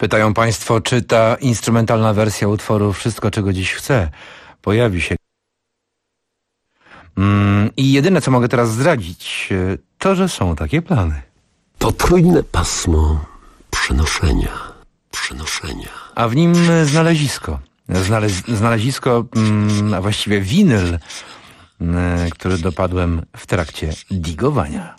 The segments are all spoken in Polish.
Pytają Państwo, czy ta instrumentalna wersja utworu Wszystko, czego dziś chcę pojawi się. I jedyne, co mogę teraz zdradzić, to, że są takie plany. To trójne pasmo przenoszenia. A w nim znalezisko. Znalezisko, a właściwie winyl, który dopadłem w trakcie digowania.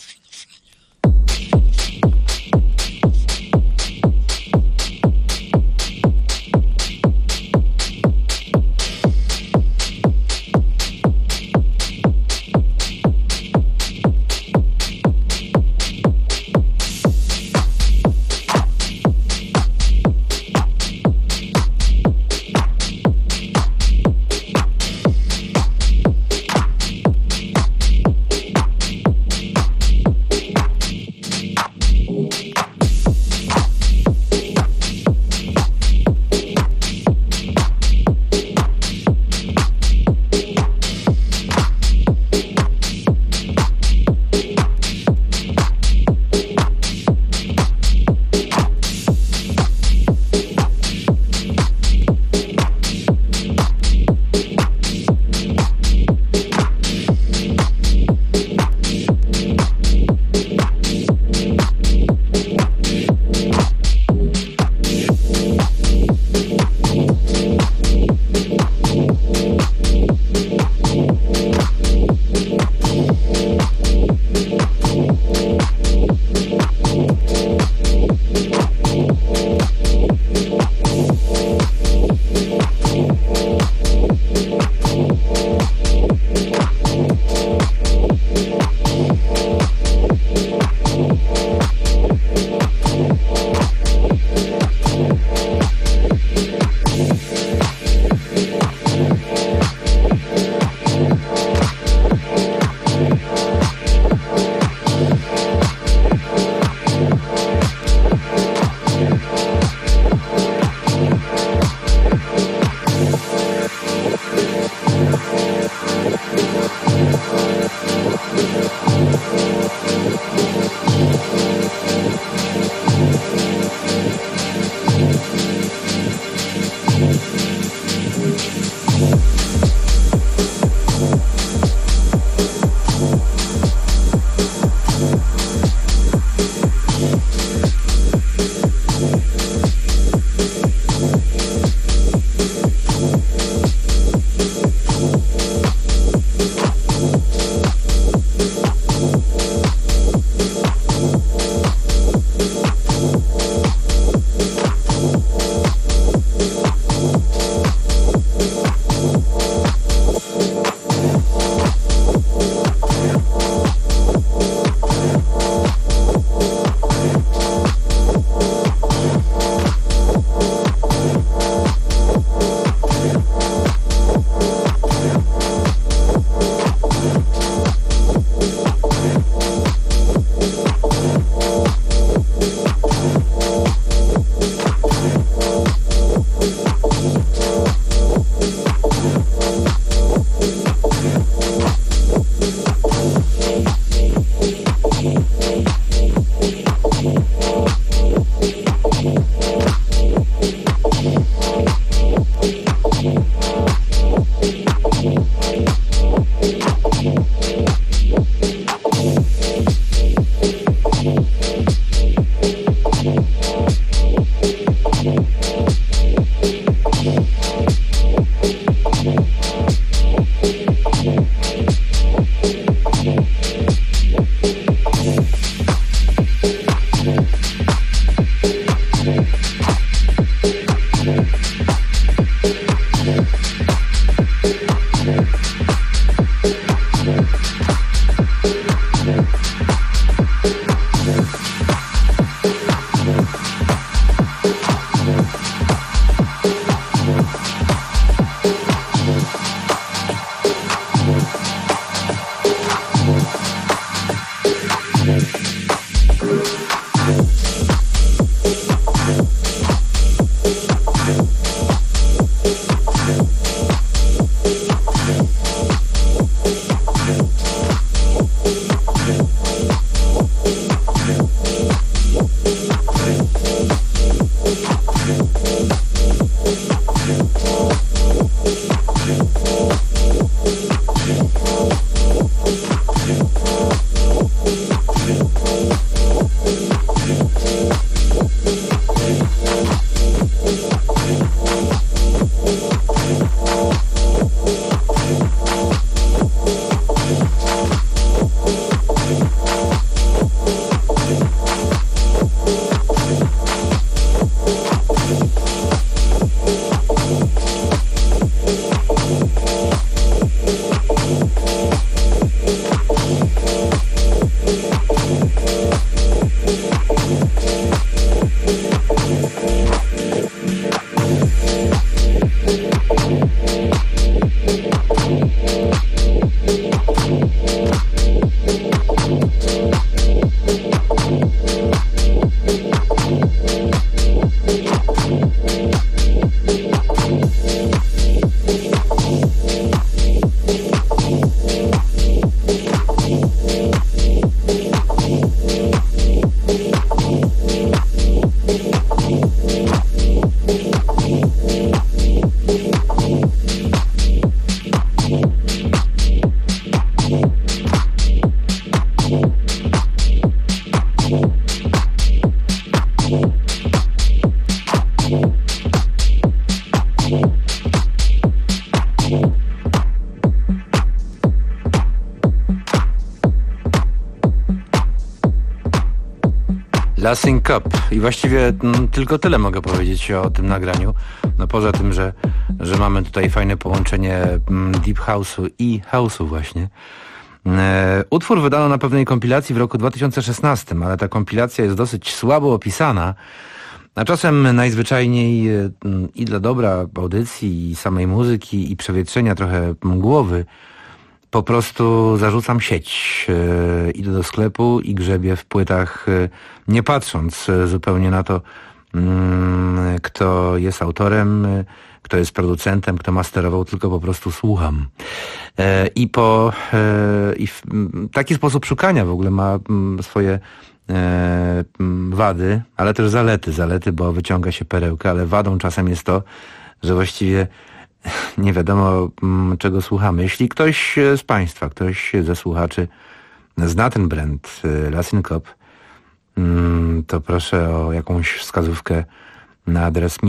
Lassing Cup. I właściwie tylko tyle mogę powiedzieć o tym nagraniu. No poza tym, że mamy tutaj fajne połączenie deep house'u i house'u właśnie. Utwór wydano na pewnej kompilacji w roku 2016, ale ta kompilacja jest dosyć słabo opisana, a czasem najzwyczajniej i dla dobra audycji, i samej muzyki, i przewietrzenia trochę głowy po prostu zarzucam sieć. Idę do sklepu i grzebię w płytach, nie patrząc zupełnie na to, kto jest autorem, kto jest producentem, kto masterował, tylko po prostu słucham. I w taki sposób szukania w ogóle ma swoje wady, ale też zalety. Zalety, bo wyciąga się perełkę, ale wadą czasem jest to, że właściwie nie wiadomo, czego słuchamy. Jeśli ktoś z Państwa, ktoś ze słuchaczy zna ten brand Lassing Cup, to proszę o jakąś wskazówkę na adres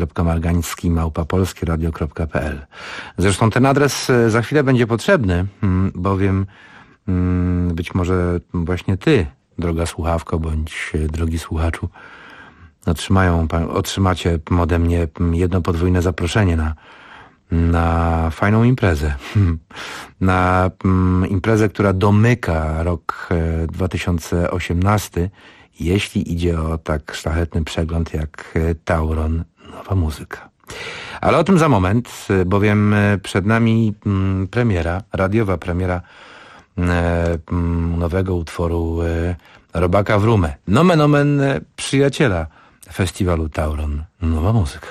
michal.margański@polskieradio.pl. Zresztą ten adres za chwilę będzie potrzebny, bowiem być może właśnie Ty, droga słuchawko, bądź drogi słuchaczu, otrzymacie ode mnie jedno podwójne zaproszenie na fajną imprezę. Na imprezę, która domyka rok 2018, jeśli idzie o tak szlachetny przegląd jak Tauron, nowa muzyka. Ale o tym za moment, bowiem przed nami radiowa premiera nowego utworu Robaka Wrumę. Nomen omen przyjaciela festiwalu Tauron, nowa muzyka.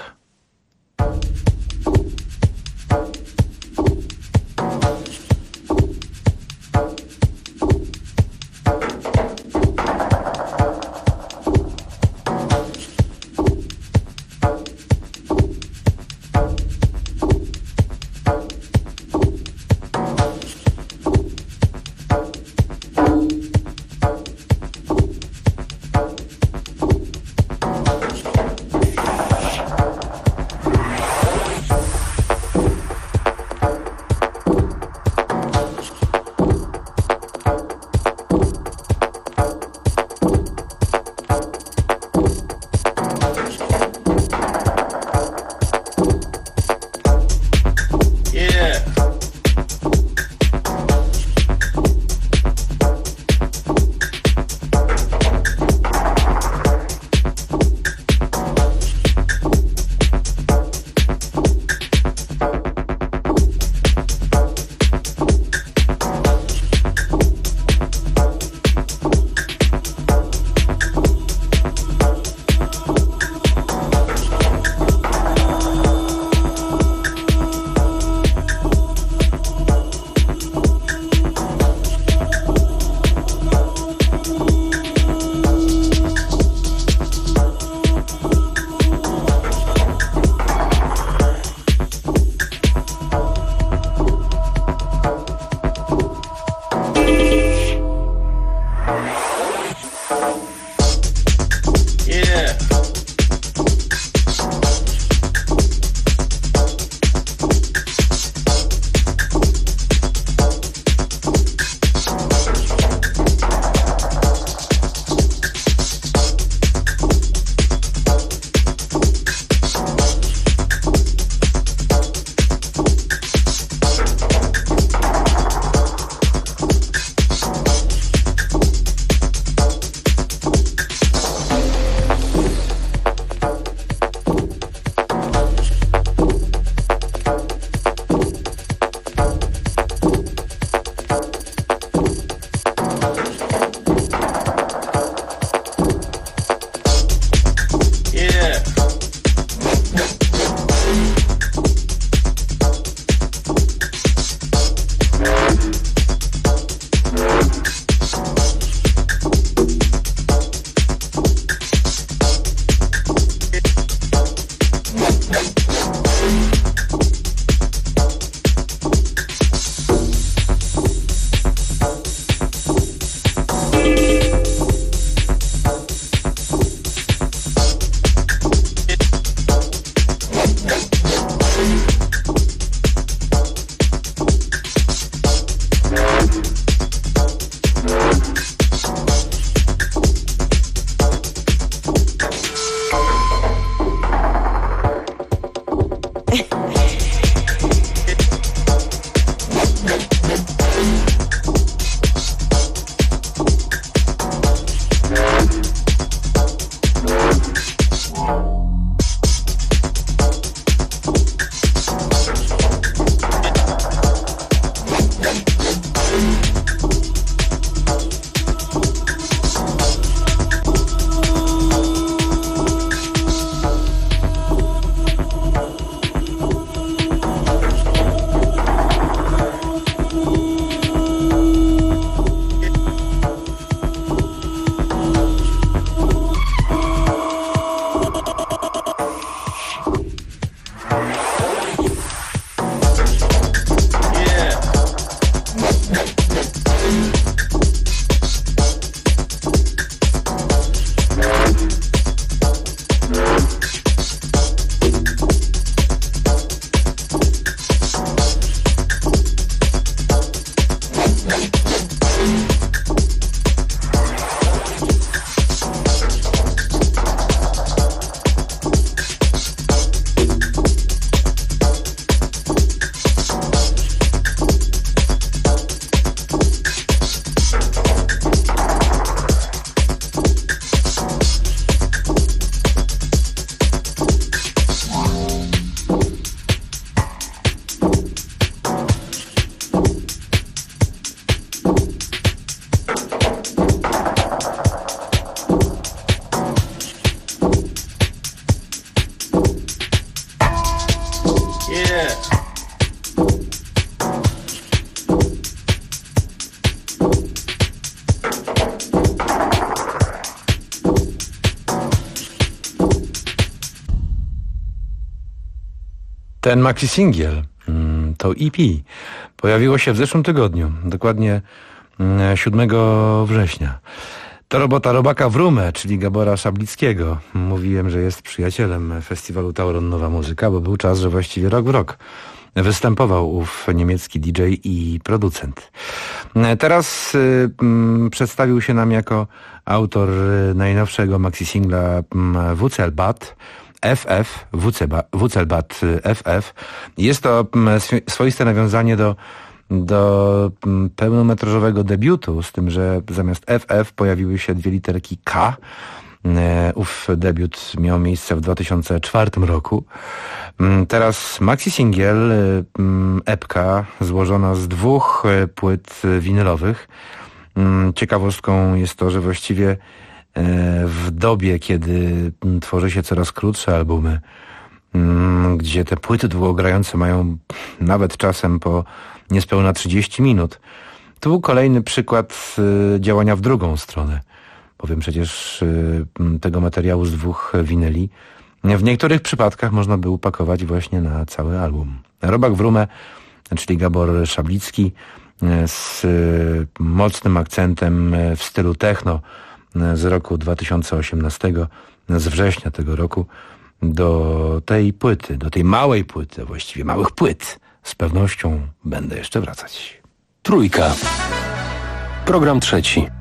Ten maxi singiel, to EP, pojawiło się w zeszłym tygodniu, dokładnie 7 września. To robota robaka w Rumę, czyli Gabora Szablickiego. Mówiłem, że jest przyjacielem festiwalu Tauron Nowa Muzyka, bo był czas, że właściwie rok w rok występował ów niemiecki DJ i producent. Teraz przedstawił się nam jako autor najnowszego maxi singla Wurzelbad FF, Wurzelbad FF. Jest to swoiste nawiązanie do pełnometrażowego debiutu, z tym, że zamiast FF pojawiły się dwie literki K. Ów debiut miał miejsce w 2004 roku. Teraz maxi singiel, epka złożona z 2 płyt winylowych. Ciekawostką jest to, że właściwie w dobie, kiedy tworzy się coraz krótsze albumy, gdzie te płyty długogrające mają nawet czasem po niespełna 30 minut, to był kolejny przykład działania w drugą stronę. Bowiem przecież tego materiału z 2 winyli w niektórych przypadkach można by upakować właśnie na cały album. Robak w Rumę, czyli Gabor Szablicki, z mocnym akcentem w stylu techno z roku 2018, z września tego roku, do tej płyty, do tej małej płyty, a właściwie małych płyt, z pewnością będę jeszcze wracać. Trójka. Program 3.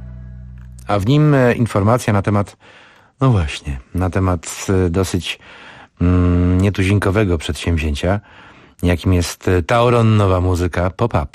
A w nim informacja na temat, no właśnie, na temat dosyć nietuzinkowego przedsięwzięcia, jakim jest Tauron Nowa Muzyka Pop-Up.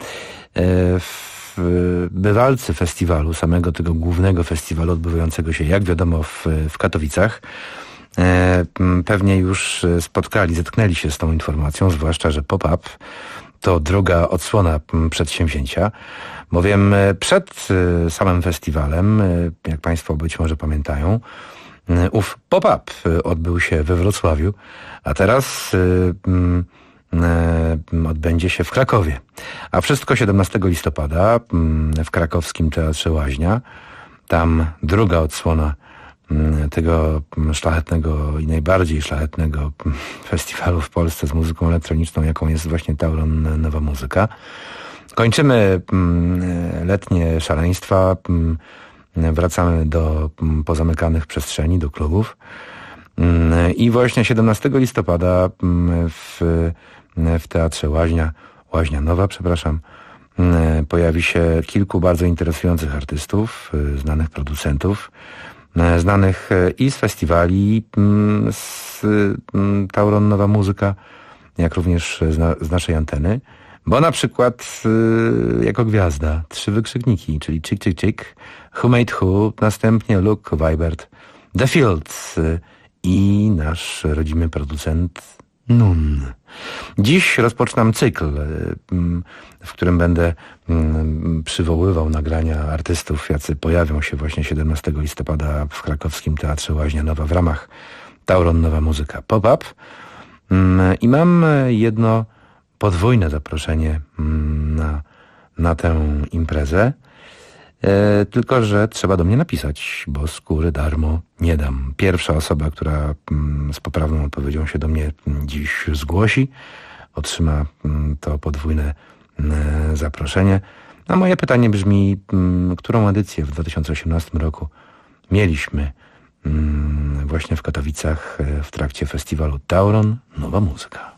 Bywalcy festiwalu, samego tego głównego festiwalu odbywającego się, jak wiadomo, w Katowicach, pewnie już zetknęli się z tą informacją, zwłaszcza, że Pop-Up to druga odsłona przedsięwzięcia, bowiem przed samym festiwalem, jak Państwo być może pamiętają, ów Pop-Up odbył się we Wrocławiu, a teraz odbędzie się w Krakowie. A wszystko 17 listopada w krakowskim Teatrze Łaźnia. Tam druga odsłona tego szlachetnego i najbardziej szlachetnego festiwalu w Polsce z muzyką elektroniczną, jaką jest właśnie Tauron Nowa Muzyka. Kończymy letnie szaleństwa, wracamy do pozamykanych przestrzeni, do klubów. I właśnie 17 listopada w Teatrze Łaźnia Nowa, pojawi się kilku bardzo interesujących artystów, znanych producentów, znanych i z festiwali, z Tauron Nowa Muzyka, jak również z naszej anteny, bo na przykład jako gwiazda 3 wykrzykniki, czyli Chick Chick Chick, Who Made Who, następnie Luke Vibert, The Fields i nasz rodzimy producent Nun. Dziś rozpoczynam cykl, w którym będę przywoływał nagrania artystów, jacy pojawią się właśnie 17 listopada w krakowskim Teatrze Łaźnia Nowa w ramach Tauron Nowa Muzyka Pop-Up. I mam jedno podwójne zaproszenie na tę imprezę. Tylko że trzeba do mnie napisać, bo skóry darmo nie dam. Pierwsza osoba, która z poprawną odpowiedzią się do mnie dziś zgłosi, otrzyma to podwójne zaproszenie. A moje pytanie brzmi, którą edycję w 2018 roku mieliśmy właśnie w Katowicach w trakcie festiwalu Tauron Nowa Muzyka.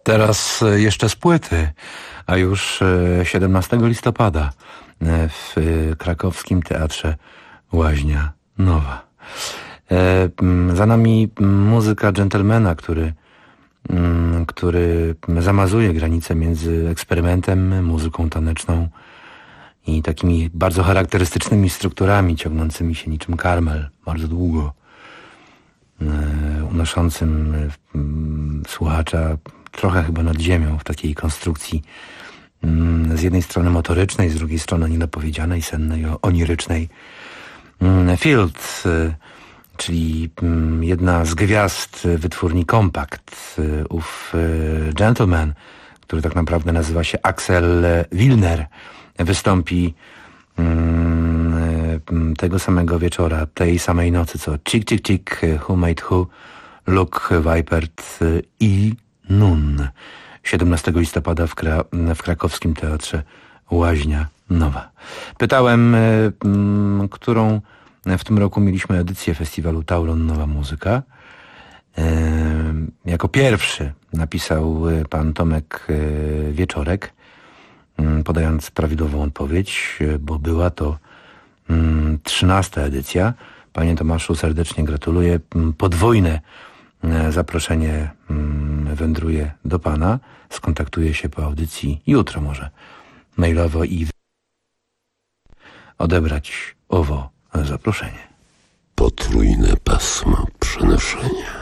Teraz jeszcze z płyty, a już 17 listopada w krakowskim Teatrze Łaźnia Nowa. Za nami muzyka dżentelmena, który zamazuje granice między eksperymentem, muzyką taneczną i takimi bardzo charakterystycznymi strukturami ciągnącymi się niczym karmel bardzo długo, unoszącym słuchacza trochę chyba nad ziemią w takiej konstrukcji z jednej strony motorycznej, z drugiej strony niedopowiedzianej, sennej, onirycznej. Field, czyli jedna z gwiazd wytwórni Compact, ów gentleman, który tak naprawdę nazywa się Axel Wilner, wystąpi tego samego wieczora, tej samej nocy, co Chick Chick Chick, Who Made Who, Luke Vipert i Nun. 17 listopada w krakowskim Teatrze Łaźnia Nowa. Pytałem, którą w tym roku mieliśmy edycję festiwalu Taulon Nowa Muzyka. Jako pierwszy napisał pan Tomek Wieczorek, podając prawidłową odpowiedź, bo była to 13. edycja. Panie Tomaszu, serdecznie gratuluję. Podwójne zaproszenie wędruje do pana. Skontaktuję się po audycji jutro może mailowo i odebrać owo zaproszenie. Potrójne pasmo przenoszenia.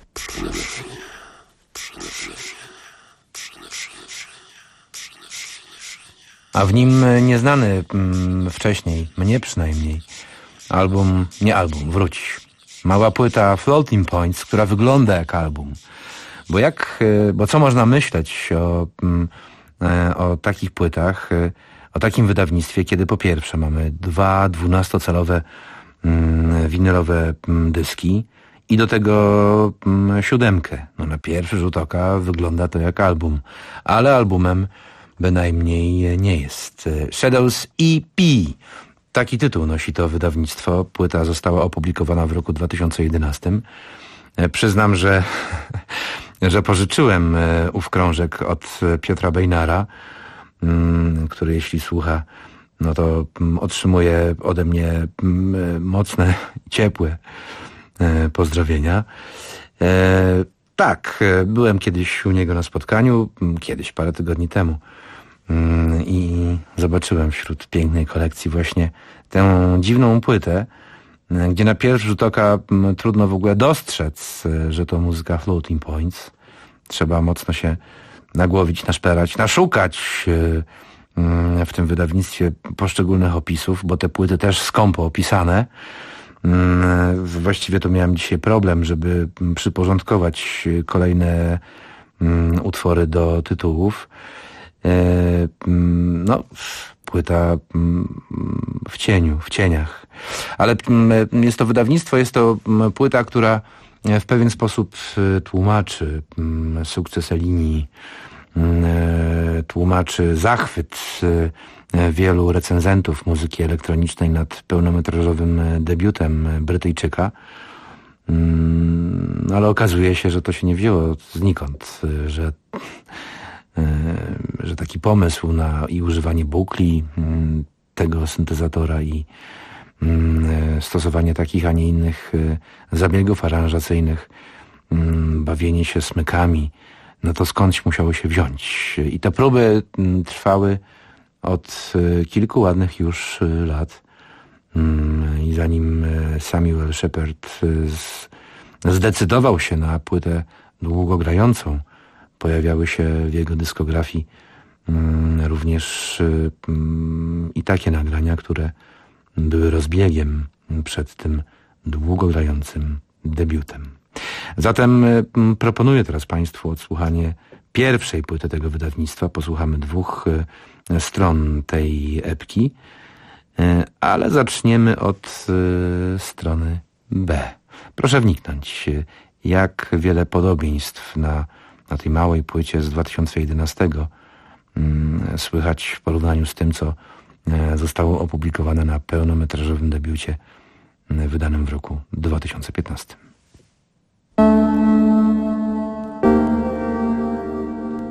A w nim nieznany wcześniej, mnie przynajmniej, wróć. Mała płyta Floating Points, która wygląda jak album. Bo co można myśleć o takich płytach, o takim wydawnictwie, kiedy po pierwsze mamy 2 12-calowe winylowe dyski i do tego 7. No na pierwszy rzut oka wygląda to jak album, ale albumem bynajmniej nie jest. Shadows EP. Taki tytuł nosi to wydawnictwo. Płyta została opublikowana w roku 2011. Przyznam, że pożyczyłem ów krążek od Piotra Bejnara, który jeśli słucha, no to otrzymuje ode mnie mocne, ciepłe pozdrowienia. Tak, byłem kiedyś u niego na spotkaniu, parę tygodni temu, i zobaczyłem wśród pięknej kolekcji właśnie tę dziwną płytę, gdzie na pierwszy rzut oka trudno w ogóle dostrzec, że to muzyka Floating Points. Trzeba mocno się nagłowić, naszperać, naszukać w tym wydawnictwie poszczególnych opisów, bo te płyty też skąpo opisane. Właściwie to miałem dzisiaj problem, żeby przyporządkować kolejne utwory do tytułów. No, płyta w cieniach. Ale jest to wydawnictwo, jest to płyta, która w pewien sposób tłumaczy sukces Elini, tłumaczy zachwyt wielu recenzentów muzyki elektronicznej nad pełnometrażowym debiutem Brytyjczyka. Ale okazuje się, że to się nie wzięło znikąd, że taki pomysł na używanie bukli tego syntezatora i stosowanie takich, a nie innych zabiegów aranżacyjnych, bawienie się smykami, no to skądś musiało się wziąć. I te próby trwały od kilku ładnych już lat. I zanim Samuel Shepard zdecydował się na płytę długogrającą, pojawiały się w jego dyskografii również i takie nagrania, które były rozbiegiem przed tym długogrającym debiutem. Zatem proponuję teraz Państwu odsłuchanie pierwszej płyty tego wydawnictwa. Posłuchamy 2 stron tej epki, ale zaczniemy od strony B. Proszę wniknąć, jak wiele podobieństw na tej małej płycie z 2011 słychać w porównaniu z tym, co zostało opublikowane na pełnometrażowym debiucie wydanym w roku 2015.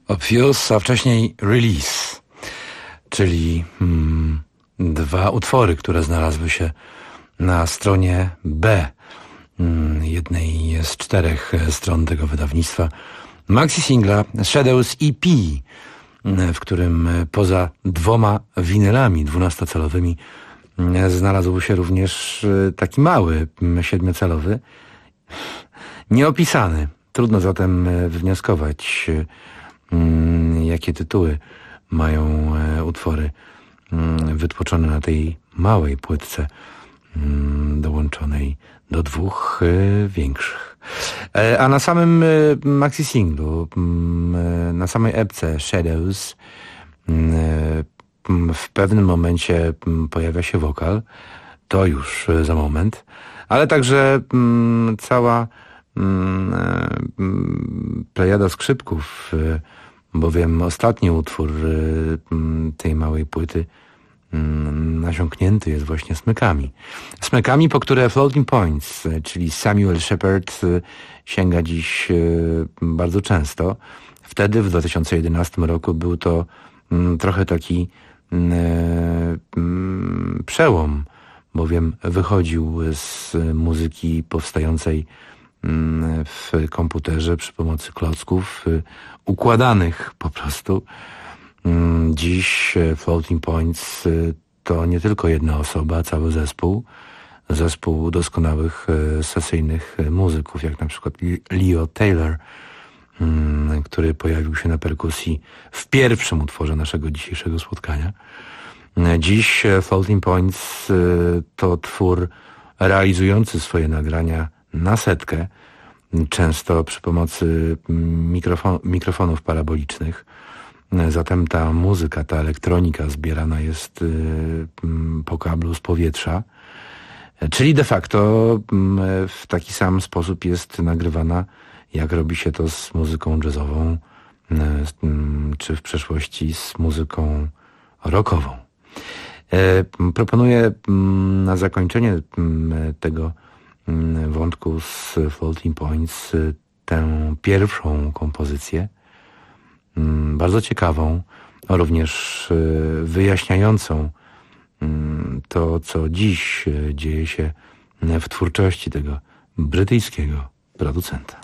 Obvious, a wcześniej Release, czyli dwa utwory, które znalazły się na stronie B jednej z 4 stron tego wydawnictwa. Maxi singla Shadows EP, w którym poza 2 winylami 12-calowymi znalazł się również taki mały 7-calowy, nieopisany. Trudno zatem wywnioskować, jakie tytuły mają utwory wytłoczone na tej małej płytce dołączonej do 2 większych. A na samym maxi singlu, na samej epce Shadows, w pewnym momencie pojawia się wokal, to już za moment, ale także cała plejada skrzypków, bowiem ostatni utwór tej małej płyty nasiąknięty jest właśnie smykami. Smykami, po które Floating Points, czyli Samuel Shepard, sięga dziś bardzo często. Wtedy, w 2011 roku, był to trochę taki przełom, bowiem wychodził z muzyki powstającej w komputerze przy pomocy klocków układanych po prostu. Dziś Floating Points to nie tylko jedna osoba, cały zespół doskonałych sesyjnych muzyków, jak na przykład Leo Taylor, który pojawił się na perkusji w pierwszym utworze naszego dzisiejszego spotkania. Dziś Floating Points to twór realizujący swoje nagrania na setkę, często przy pomocy mikrofonów parabolicznych. Zatem ta muzyka, ta elektronika zbierana jest po kablu z powietrza, czyli de facto w taki sam sposób jest nagrywana, jak robi się to z muzyką jazzową, czy w przeszłości z muzyką rockową. Proponuję na zakończenie tego wątku z Floating Points tę pierwszą kompozycję, bardzo ciekawą, również wyjaśniającą to, co dziś dzieje się w twórczości tego brytyjskiego producenta.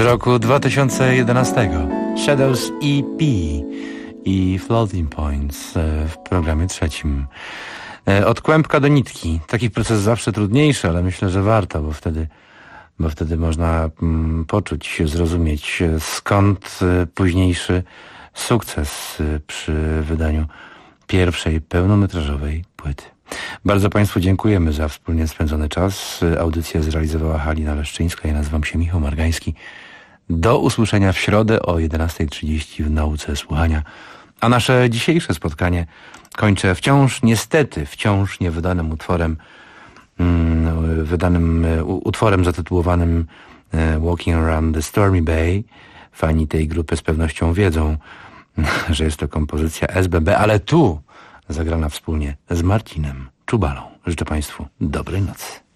roku 2011. Shadows EP i Floating Points w programie trzecim. Od kłębka do nitki. Taki proces zawsze trudniejszy, ale myślę, że warto, bo wtedy można poczuć, zrozumieć, skąd późniejszy sukces przy wydaniu pierwszej pełnometrażowej płyty. Bardzo Państwu dziękujemy za wspólnie spędzony czas. Audycję zrealizowała Halina Leszczyńska. Ja nazywam się Michał Margański. Do usłyszenia w środę o 11:30 w Nauce Słuchania. A nasze dzisiejsze spotkanie kończę wciąż niewydanym utworem zatytułowanym Walking Around the Stormy Bay. Fani tej grupy z pewnością wiedzą, że jest to kompozycja SBB, ale tu zagrana wspólnie z Marcinem Czubalą. Życzę Państwu dobrej nocy.